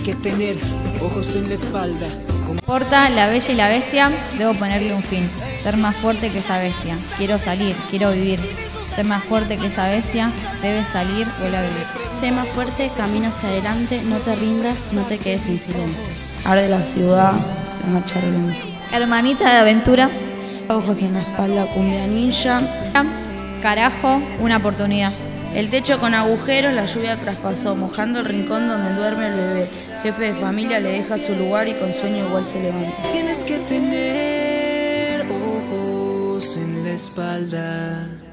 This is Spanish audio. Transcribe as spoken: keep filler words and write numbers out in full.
que tener ojos en la espalda. Porta, la bella y la bestia, debo ponerle un fin. Ser más fuerte que esa bestia. Quiero salir, quiero vivir. Ser más fuerte que esa bestia, debes salir, vuelve a vivir. Sé más fuerte, camina hacia adelante, no te rindas, no te quedes en silencio. Arde la ciudad, la marcha relumbra. Hermanita de aventura. Ojos en la espalda, cumbia ninja. Carajo, una oportunidad. El techo con agujeros, la lluvia traspasó, mojando el rincón donde duerme el bebé. Jefe de familia le deja su lugar y con sueño igual se levanta. Tienes que tener ojos en la espalda.